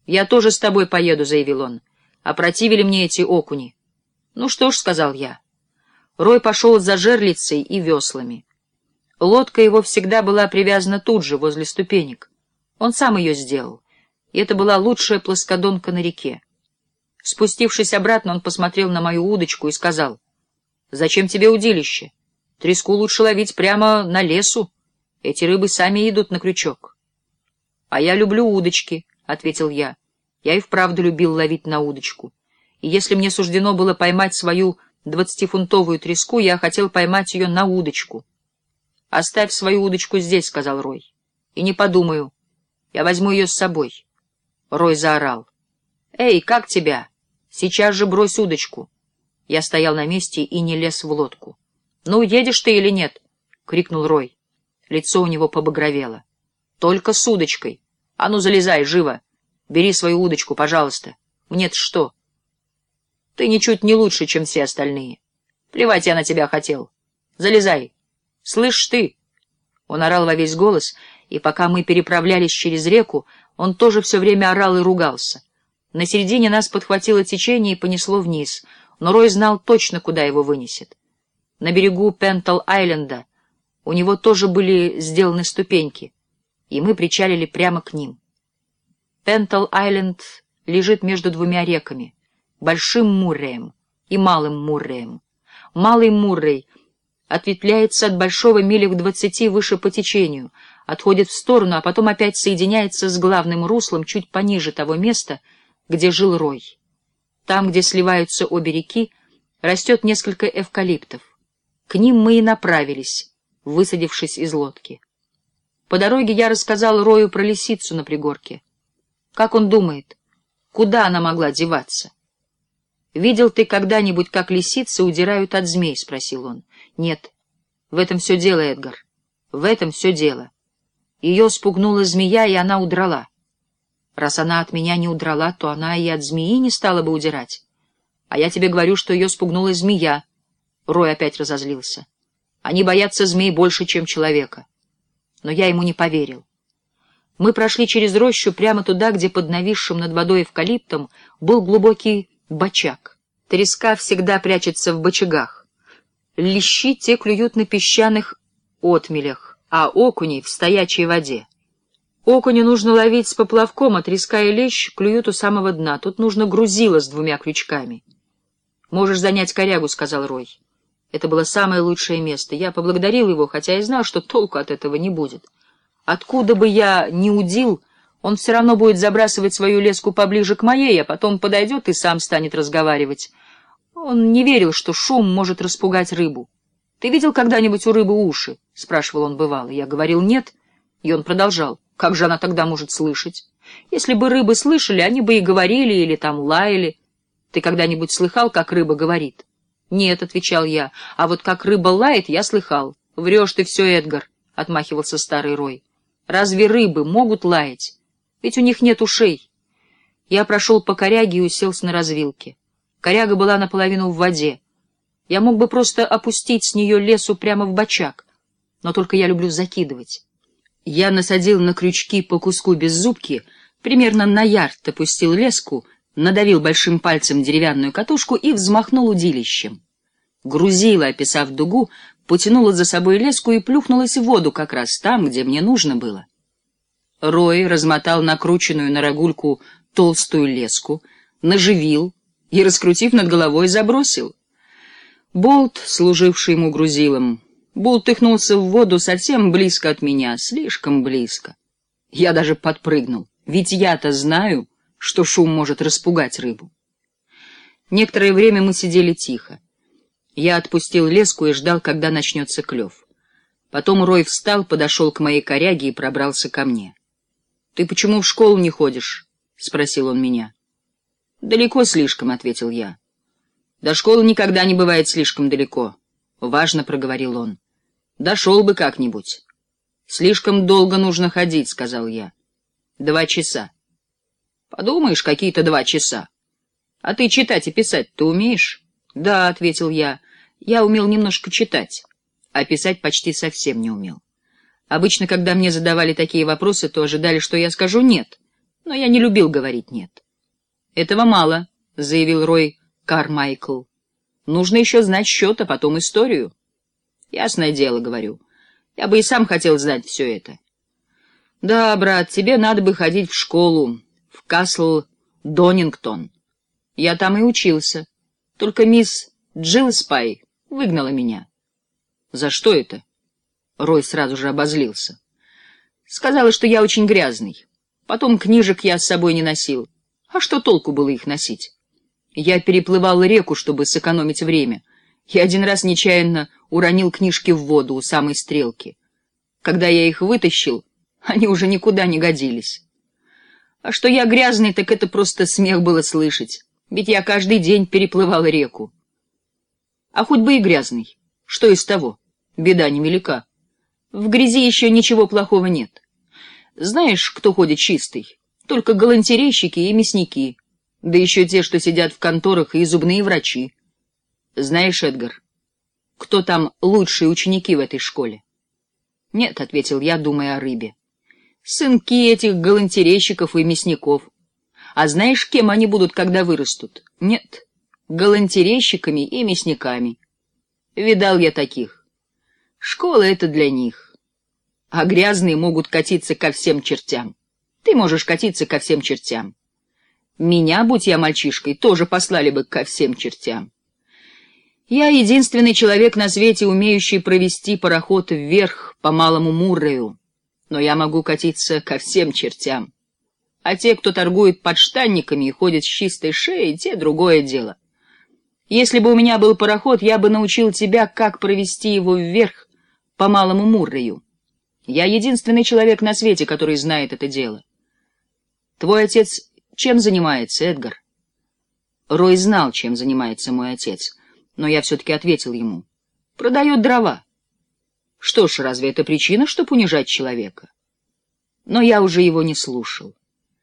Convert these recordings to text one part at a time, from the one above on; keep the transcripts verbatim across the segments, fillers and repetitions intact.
«Я тоже с тобой поеду», — заявил он. «Опротивили мне эти окуни». «Ну что ж», — сказал я. Рой пошел за жерлицей и веслами. Лодка его всегда была привязана тут же, возле ступенек. Он сам ее сделал, и это была лучшая плоскодонка на реке. Спустившись обратно, он посмотрел на мою удочку и сказал: «Зачем тебе удилище? Треску лучше ловить прямо на лесу. Эти рыбы сами идут на крючок». «А я люблю удочки», — ответил я. Я и вправду любил ловить на удочку. И если мне суждено было поймать свою двадцатифунтовую треску, я хотел поймать ее на удочку. «Оставь свою удочку здесь», — сказал Рой. «И не подумаю. Я возьму ее с собой». Рой заорал: «Эй, как тебя? Сейчас же брось удочку». Я стоял на месте и не лез в лодку. «Ну, едешь ты или нет?» — крикнул Рой. Лицо у него побагровело. «Только с удочкой. А ну, залезай, живо. Бери свою удочку, пожалуйста. Мне-то что? Ты ничуть не лучше, чем все остальные. Плевать я на тебя хотел. Залезай. Слышь ты!» Он орал во весь голос, и пока мы переправлялись через реку, он тоже все время орал и ругался. На середине нас подхватило течение и понесло вниз, но Рой знал точно, куда его вынесет. На берегу Пентл-Айленда у него тоже были сделаны ступеньки, и мы причалили прямо к ним. Пентл-Айленд лежит между двумя реками — Большим Мурреем и Малым Мурреем. Малый Муррей ответвляется от Большого милях в двадцати выше по течению, отходит в сторону, а потом опять соединяется с главным руслом чуть пониже того места, где жил Рой. Там, где сливаются обе реки, растет несколько эвкалиптов. К ним мы и направились, высадившись из лодки. По дороге я рассказал Рою про лисицу на пригорке. Как он думает, куда она могла деваться? «Видел ты когда-нибудь, как лисицы удирают от змей?» — спросил он. «Нет. В этом все дело, Эдгар. В этом все дело. Ее спугнула змея, и она удрала. Раз она от меня не удрала, то она и от змеи не стала бы удирать. А я тебе говорю, что ее спугнула змея». Рой опять разозлился. «Они боятся змей больше, чем человека». Но я ему не поверил. Мы прошли через рощу прямо туда, где под нависшим над водой эвкалиптом был глубокий бочаг. Треска всегда прячется в бочагах. Лещи те клюют на песчаных отмелях, а окуней — в стоячей воде. Окуню нужно ловить с поплавком, а треска и лещ клюют у самого дна. Тут нужно грузило с двумя крючками. «Можешь занять корягу», — сказал Рой. Это было самое лучшее место. Я поблагодарил его, хотя и знал, что толку от этого не будет. Откуда бы я ни удил, он все равно будет забрасывать свою леску поближе к моей, а потом подойдет и сам станет разговаривать. Он не верил, что шум может распугать рыбу. «Ты видел когда-нибудь у рыбы уши?» — спрашивал он бывало. Я говорил «нет», и он продолжал. «Как же она тогда может слышать? Если бы рыбы слышали, они бы и говорили или там лаяли. Ты когда-нибудь слыхал, как рыба говорит?» «Нет», — отвечал я, — «а вот как рыба лает, я слыхал». «Врешь ты все, Эдгар», — отмахивался старый Рой. «Разве рыбы могут лаять? Ведь у них нет ушей». Я прошел по коряге и уселся на развилке. Коряга была наполовину в воде. Я мог бы просто опустить с нее лесу прямо в бочаг, но только я люблю закидывать. Я насадил на крючки по куску беззубки, примерно на ярд опустил леску, надавил большим пальцем деревянную катушку и взмахнул удилищем. Грузило, описав дугу, потянуло за собой леску и плюхнулось в воду как раз там, где мне нужно было. Рой размотал накрученную на рогульку толстую леску, наживил и, раскрутив над головой, забросил. Болт, служивший ему грузилом, бултыхнулся в воду совсем близко от меня, слишком близко. Я даже подпрыгнул, ведь я-то знаю, что шум может распугать рыбу. Некоторое время мы сидели тихо. Я отпустил леску и ждал, когда начнется клев. Потом Рой встал, подошел к моей коряге и пробрался ко мне. — Ты почему в школу не ходишь? — спросил он меня. — Далеко слишком, — ответил я. — До школы никогда не бывает слишком далеко, — важно проговорил он. — Дошел бы как-нибудь. — Слишком долго нужно ходить, — сказал я. — Два часа. — Подумаешь, какие-то два часа. А ты читать и писать ты умеешь? — Да, — ответил я. Я умел немножко читать, а писать почти совсем не умел. Обычно, когда мне задавали такие вопросы, то ожидали, что я скажу «нет». но я не любил говорить «нет». «Этого мало», — заявил Рой Кармайкл. «Нужно еще знать счет, а потом историю». «Ясное дело, — говорю, — я бы и сам хотел знать все это». «Да, брат, тебе надо бы ходить в школу, в Касл Донингтон. Я там и учился. Только мисс Джилспай выгнала меня». «За что это?» Рой сразу же обозлился. «Сказала, что я очень грязный. Потом книжек я с собой не носил. А что толку было их носить? Я переплывал реку, чтобы сэкономить время. Я один раз нечаянно уронил книжки в воду у самой стрелки. Когда я их вытащил, они уже никуда не годились. А что я грязный, так это просто смех было слышать, ведь я каждый день переплывал реку. А хоть бы и грязный, что из того? Беда невелика. В грязи еще ничего плохого нет. Знаешь, кто ходит чистый? Только галантерейщики и мясники, да еще те, что сидят в конторах, и зубные врачи. Знаешь, Эдгар, кто там лучшие ученики в этой школе? Нет, — ответил я, думая о рыбе. Сынки этих галантерейщиков и мясников. А знаешь, кем они будут, когда вырастут? Нет, галантерейщиками и мясниками. Видал я таких. Школа — это для них. А грязные могут катиться ко всем чертям. Ты можешь катиться ко всем чертям. Меня, будь я мальчишкой, тоже послали бы ко всем чертям. Я единственный человек на свете, умеющий провести пароход вверх по Малому Муррею, но я могу катиться ко всем чертям. А те, кто торгует подштанниками и ходит с чистой шеей, те другое дело. Если бы у меня был пароход, я бы научил тебя, как провести его вверх по Малому Муррею. Я единственный человек на свете, который знает это дело. Твой отец чем занимается, Эдгар? Рой знал, чем занимается мой отец, но я все-таки ответил ему. Продает дрова. Что ж, разве это причина, чтоб унижать человека? Но я уже его не слушал.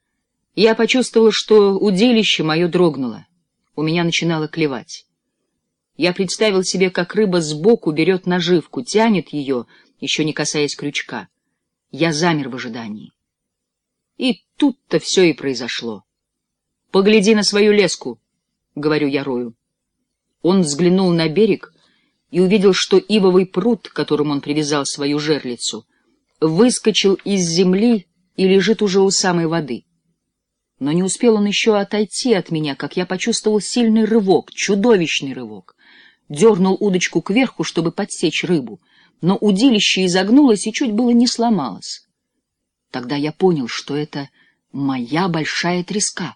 Я почувствовал, что удилище мое дрогнуло. У меня начинало клевать. Я представил себе, как рыба сбоку берет наживку, тянет ее, еще не касаясь крючка. Я замер в ожидании. И тут-то все и произошло. «Погляди на свою леску», — говорю я Рою. Он взглянул на берег и увидел, что ивовый прут, к которому он привязал свою жерлицу, выскочил из земли и лежит уже у самой воды. Но не успел он еще отойти от меня, как я почувствовал сильный рывок, чудовищный рывок. Дернул удочку кверху, чтобы подсечь рыбу, но удилище изогнулось и чуть было не сломалось. Тогда я понял, что это моя большая треска.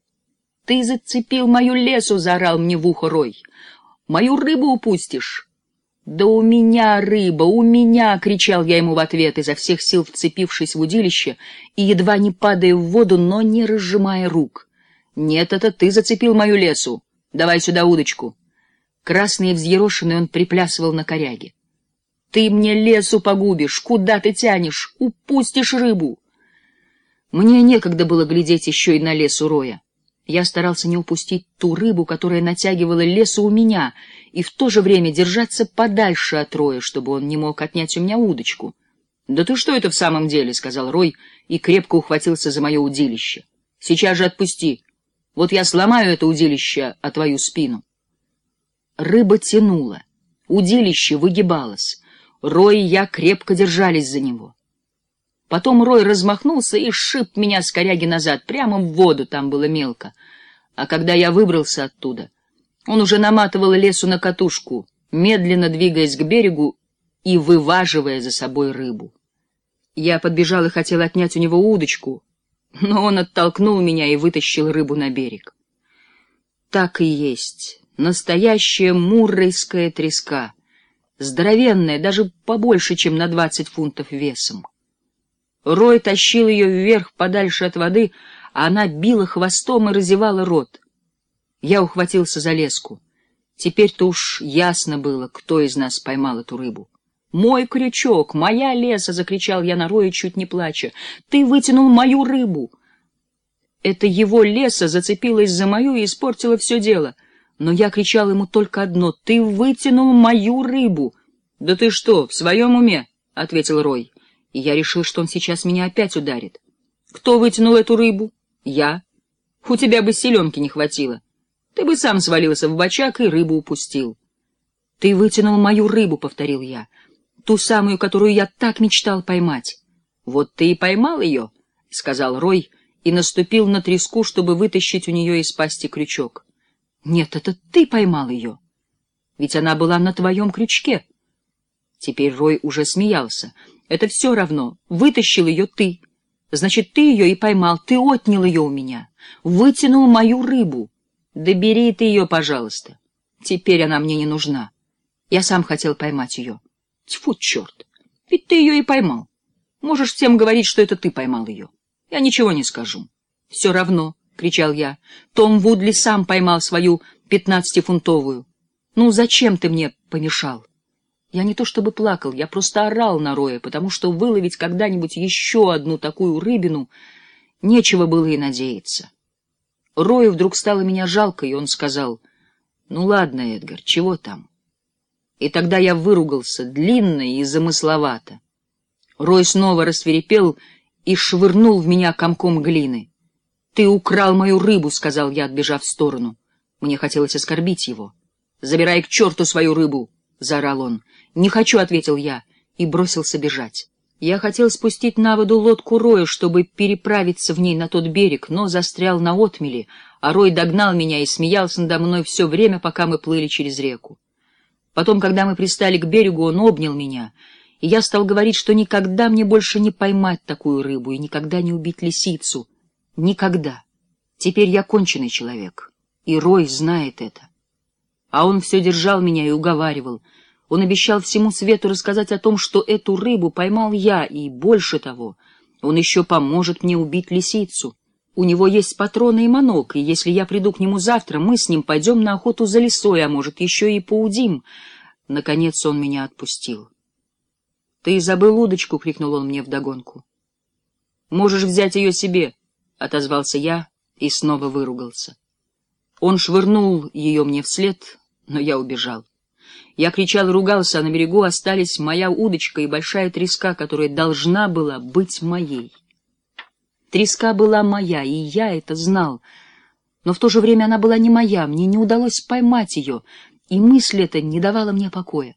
— Ты зацепил мою лесу! — заорал мне в ухо Рой. — Мою рыбу упустишь! — Да у меня рыба, у меня! — кричал я ему в ответ, изо всех сил вцепившись в удилище и едва не падая в воду, но не разжимая рук. — Нет, это ты зацепил мою лесу! Давай сюда удочку! Красный и взъерошенный он приплясывал на коряге. — Ты мне лесу погубишь! Куда ты тянешь? Упустишь рыбу! Мне некогда было глядеть еще и на лесу Роя. Я старался не упустить ту рыбу, которая натягивала лесу у меня, и в то же время держаться подальше от Роя, чтобы он не мог отнять у меня удочку. — Да ты что это в самом деле? — сказал Рой и крепко ухватился за мое удилище. — Сейчас же отпусти. Вот я сломаю это удилище о твою спину. Рыба тянула, удилище выгибалось. Рой и я крепко держались за него. Потом Рой размахнулся и сшиб меня с коряги назад, прямо в воду, там было мелко. А когда я выбрался оттуда, он уже наматывал лесу на катушку, медленно двигаясь к берегу и вываживая за собой рыбу. Я подбежал и хотел отнять у него удочку, но он оттолкнул меня и вытащил рыбу на берег. Так и есть, настоящая муррейская треска, здоровенная, даже побольше, чем на двадцать фунтов весом. Рой тащил ее вверх подальше от воды, а она била хвостом и разевала рот. Я ухватился за леску. Теперь-то уж ясно было, кто из нас поймал эту рыбу. «Мой крючок! Моя леса!» — закричал я на Роя, чуть не плача. «Ты вытянул мою рыбу!» Это его леса зацепилась за мою и испортила все дело. Но я кричал ему только одно: «Ты вытянул мою рыбу!» «Да ты что, в своем уме?» — ответил Рой. И я решил, что он сейчас меня опять ударит. «Кто вытянул эту рыбу?» Я? У тебя бы селенки не хватило. Ты бы сам свалился в бочак и рыбу упустил. Ты вытянул мою рыбу, — повторил я, — ту самую, которую я так мечтал поймать. Вот ты и поймал ее, — сказал Рой, и наступил на треску, чтобы вытащить у нее из пасти крючок. Нет, это ты поймал ее. Ведь она была на твоем крючке. Теперь Рой уже смеялся. Это все равно. Вытащил ее ты. Значит, ты ее и поймал. Ты отнял ее у меня. Вытянул мою рыбу. Да бери ты ее, пожалуйста. Теперь она мне не нужна. Я сам хотел поймать ее. Тьфу, черт. Ведь ты ее и поймал. Можешь всем говорить, что это ты поймал ее. Я ничего не скажу. Все равно, — кричал я. Том Вудли сам поймал свою пятнадцатифунтовую. Ну, зачем ты мне помешал? Я не то чтобы плакал, я просто орал на Роя, потому что выловить когда-нибудь еще одну такую рыбину нечего было и надеяться. Рою вдруг стало меня жалко, и он сказал: «Ну ладно, Эдгар, чего там?» И тогда я выругался длинно и замысловато. Рой снова рассвирепел и швырнул в меня комком глины. «Ты украл мою рыбу», — сказал я, отбежав в сторону. Мне хотелось оскорбить его. «Забирай к черту свою рыбу!» — заорал он. «Не хочу», — ответил я, и бросился бежать. Я хотел спустить на воду лодку Роя, чтобы переправиться в ней на тот берег, но застрял на отмели, а Рой догнал меня и смеялся надо мной все время, пока мы плыли через реку. Потом, когда мы пристали к берегу, он обнял меня, и я стал говорить, что никогда мне больше не поймать такую рыбу и никогда не убить лисицу. Никогда. Теперь я конченый человек, и Рой знает это. А он все держал меня и уговаривал. Он обещал всему свету рассказать о том, что эту рыбу поймал я, и больше того, он еще поможет мне убить лисицу. У него есть патроны и манок, и если я приду к нему завтра, мы с ним пойдем на охоту за лисой, а может, еще и поудим. Наконец он меня отпустил. — Ты забыл удочку! — крикнул он мне вдогонку. — Можешь взять ее себе! — отозвался я и снова выругался. Он швырнул ее мне вслед, но я убежал. Я кричал и ругался, а на берегу остались моя удочка и большая треска, которая должна была быть моей. Треска была моя, и я это знал, но в то же время она была не моя, мне не удалось поймать ее, и мысль эта не давала мне покоя.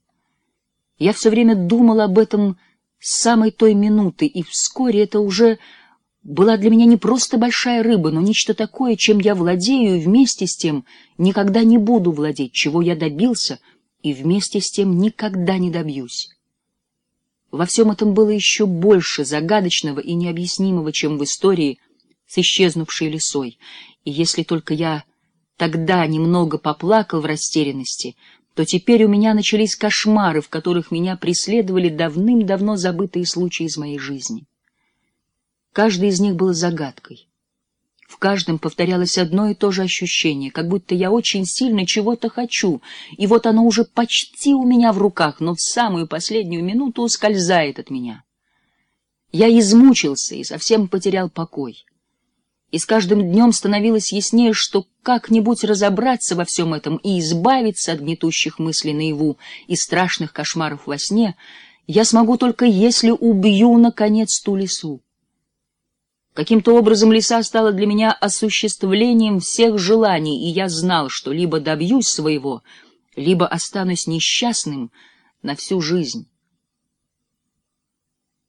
Я все время думал об этом с самой той минуты, и вскоре это уже была для меня не просто большая рыба, но нечто такое, чем я владею, и вместе с тем никогда не буду владеть, чего я добился, и вместе с тем никогда не добьюсь. Во всем этом было еще больше загадочного и необъяснимого, чем в истории с исчезнувшей лисой, и если только я тогда немного поплакал в растерянности, то теперь у меня начались кошмары, в которых меня преследовали давным-давно забытые случаи из моей жизни. Каждый из них был загадкой. В каждом повторялось одно и то же ощущение, как будто я очень сильно чего-то хочу, и вот оно уже почти у меня в руках, но в самую последнюю минуту ускользает от меня. Я измучился и совсем потерял покой. И с каждым днем становилось яснее, что как-нибудь разобраться во всем этом и избавиться от гнетущих мыслей наяву и страшных кошмаров во сне я смогу только если убью, наконец, ту лису. Каким-то образом лиса стала для меня осуществлением всех желаний, и я знал, что либо добьюсь своего, либо останусь несчастным на всю жизнь.